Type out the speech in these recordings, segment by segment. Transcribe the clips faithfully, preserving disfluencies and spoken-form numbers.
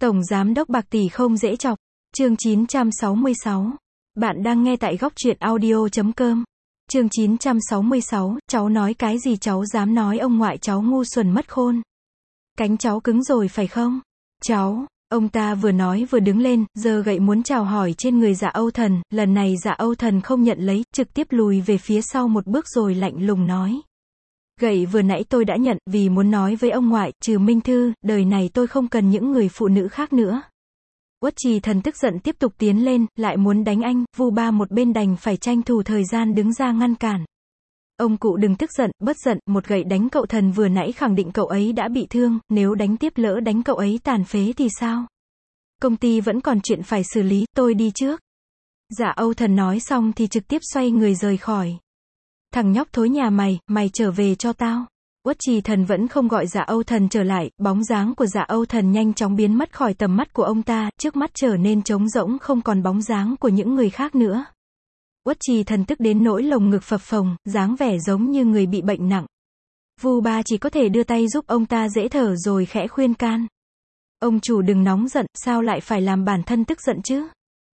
Tổng Giám đốc bạc tỷ không dễ chọc. Chương chín trăm sáu mươi sáu. Bạn đang nghe tại góc truyện audio chấm com. Chương chín trăm sáu mươi sáu, cháu nói cái gì cháu dám nói ông ngoại cháu ngu xuẩn mất khôn. Cánh cháu cứng rồi phải không? Cháu, ông ta vừa nói vừa đứng lên, giơ gậy muốn chào hỏi trên người Dạ Âu Thần, lần này Dạ Âu Thần không nhận lấy, trực tiếp lùi về phía sau một bước rồi lạnh lùng nói. Gậy vừa nãy tôi đã nhận, vì muốn nói với ông ngoại, trừ Minh Thư, đời này tôi không cần những người phụ nữ khác nữa. Uất Trì Thần tức giận tiếp tục tiến lên, lại muốn đánh anh, Vu Ba một bên đành phải tranh thủ thời gian đứng ra ngăn cản. Ông cụ đừng tức giận, bất giận, một gậy đánh cậu Thần vừa nãy khẳng định cậu ấy đã bị thương, nếu đánh tiếp lỡ đánh cậu ấy tàn phế thì sao? Công ty vẫn còn chuyện phải xử lý, tôi đi trước. Dạ Âu Thần nói xong thì trực tiếp xoay người rời khỏi. Thằng nhóc thối nhà mày, mày trở về cho tao. Uất Trì Thần vẫn không gọi Dạ Âu Thần trở lại, bóng dáng của Dạ Âu Thần nhanh chóng biến mất khỏi tầm mắt của ông ta, trước mắt trở nên trống rỗng không còn bóng dáng của những người khác nữa. Uất Trì Thần tức đến nỗi lồng ngực phập phồng, dáng vẻ giống như người bị bệnh nặng. Vu Ba chỉ có thể đưa tay giúp ông ta dễ thở rồi khẽ khuyên can. Ông chủ đừng nóng giận, sao lại phải làm bản thân tức giận chứ?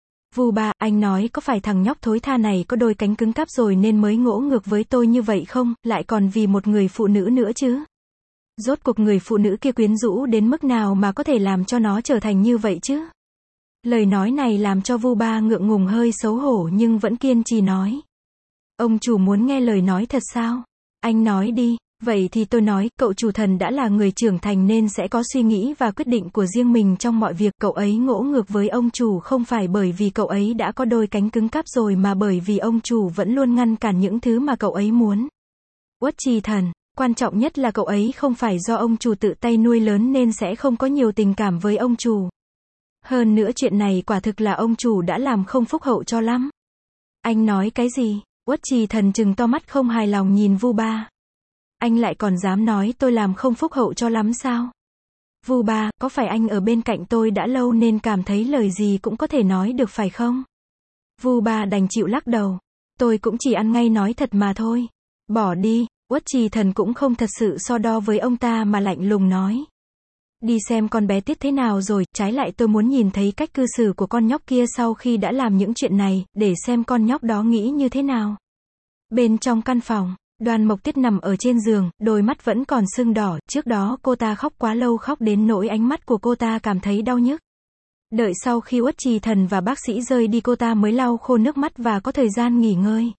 Vu Ba, anh nói có phải thằng nhóc thối tha này có đôi cánh cứng cáp rồi nên mới ngỗ ngược với tôi như vậy không, lại còn vì một người phụ nữ nữa chứ? Rốt cuộc người phụ nữ kia quyến rũ đến mức nào mà có thể làm cho nó trở thành như vậy chứ? Lời nói này làm cho Vu Ba ngượng ngùng hơi xấu hổ nhưng vẫn kiên trì nói. Ông chủ muốn nghe lời nói thật sao? Anh nói đi. Vậy thì tôi nói, cậu chủ Thần đã là người trưởng thành nên sẽ có suy nghĩ và quyết định của riêng mình trong mọi việc. Cậu ấy ngỗ ngược với ông chủ không phải bởi vì cậu ấy đã có đôi cánh cứng cáp rồi mà bởi vì ông chủ vẫn luôn ngăn cản những thứ mà cậu ấy muốn. Uất Trì Thần, quan trọng nhất là cậu ấy không phải do ông chủ tự tay nuôi lớn nên sẽ không có nhiều tình cảm với ông chủ. Hơn nữa chuyện này quả thực là ông chủ đã làm không phúc hậu cho lắm. Anh nói cái gì? Uất Trì Thần trừng to mắt không hài lòng nhìn Vu Ba. Anh lại còn dám nói tôi làm không phúc hậu cho lắm sao? Vu Ba, có phải anh ở bên cạnh tôi đã lâu nên cảm thấy lời gì cũng có thể nói được phải không? Vu Ba đành chịu lắc đầu. Tôi cũng chỉ ăn ngay nói thật mà thôi. Bỏ đi. Uất Trì Thần cũng không thật sự so đo với ông ta mà lạnh lùng nói. Đi xem con bé Tiết thế nào rồi, trái lại tôi muốn nhìn thấy cách cư xử của con nhóc kia sau khi đã làm những chuyện này, để xem con nhóc đó nghĩ như thế nào. Bên trong căn phòng, Đoan Mộc Tiết nằm ở trên giường, đôi mắt vẫn còn sưng đỏ, trước đó cô ta khóc quá lâu khóc đến nỗi ánh mắt của cô ta cảm thấy đau nhức. Đợi sau khi Uất Trì Thần và bác sĩ rời đi cô ta mới lau khô nước mắt và có thời gian nghỉ ngơi.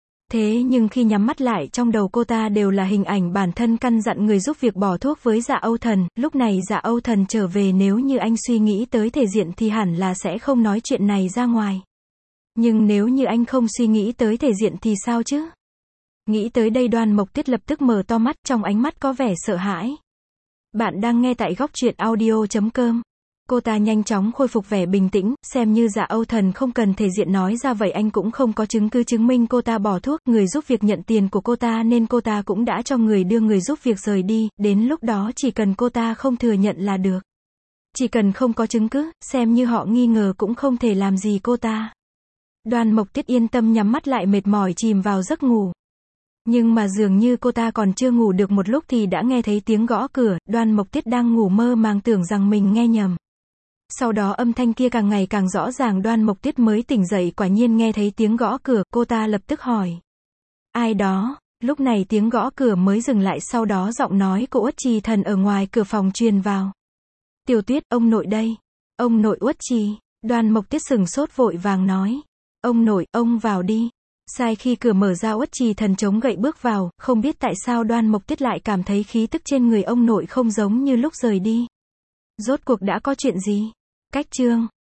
Thế nhưng khi nhắm mắt lại trong đầu cô ta đều là hình ảnh bản thân căn dặn người giúp việc bỏ thuốc với Dạ Âu Thần, lúc này Dạ Âu Thần trở về nếu như anh suy nghĩ tới thể diện thì hẳn là sẽ không nói chuyện này ra ngoài. Nhưng nếu như anh không suy nghĩ tới thể diện thì sao chứ? Nghĩ tới đây Đoan Mộc Tiết lập tức mở to mắt, trong ánh mắt có vẻ sợ hãi. Bạn đang nghe tại góc truyện audio chấm com. Cô ta nhanh chóng khôi phục vẻ bình tĩnh, xem như Dạ Âu Thần không cần thể diện nói ra vậy anh cũng không có chứng cứ chứng minh cô ta bỏ thuốc, người giúp việc nhận tiền của cô ta nên cô ta cũng đã cho người đưa người giúp việc rời đi, đến lúc đó chỉ cần cô ta không thừa nhận là được. Chỉ cần không có chứng cứ, xem như họ nghi ngờ cũng không thể làm gì cô ta. Đoan Mộc Tiết yên tâm nhắm mắt lại mệt mỏi chìm vào giấc ngủ. Nhưng mà dường như cô ta còn chưa ngủ được một lúc thì đã nghe thấy tiếng gõ cửa, Đoan Mộc Tiết đang ngủ mơ màng tưởng rằng mình nghe nhầm. Sau đó âm thanh kia càng ngày càng rõ ràng Đoan Mộc Tiết mới tỉnh dậy quả nhiên nghe thấy tiếng gõ cửa, cô ta lập tức hỏi. Ai đó? Lúc này tiếng gõ cửa mới dừng lại sau đó giọng nói của Uất Trì Thần ở ngoài cửa phòng truyền vào. Tiểu Tuyết, ông nội đây. Ông nội Uất Trì. Đoan Mộc Tiết sừng sốt vội vàng nói. Ông nội, ông vào đi. Sai khi cửa mở ra Uất Trì Thần chống gậy bước vào, không biết tại sao Đoan Mộc Tiết lại cảm thấy khí tức trên người ông nội không giống như lúc rời đi. Rốt cuộc đã có chuyện gì? Cách chương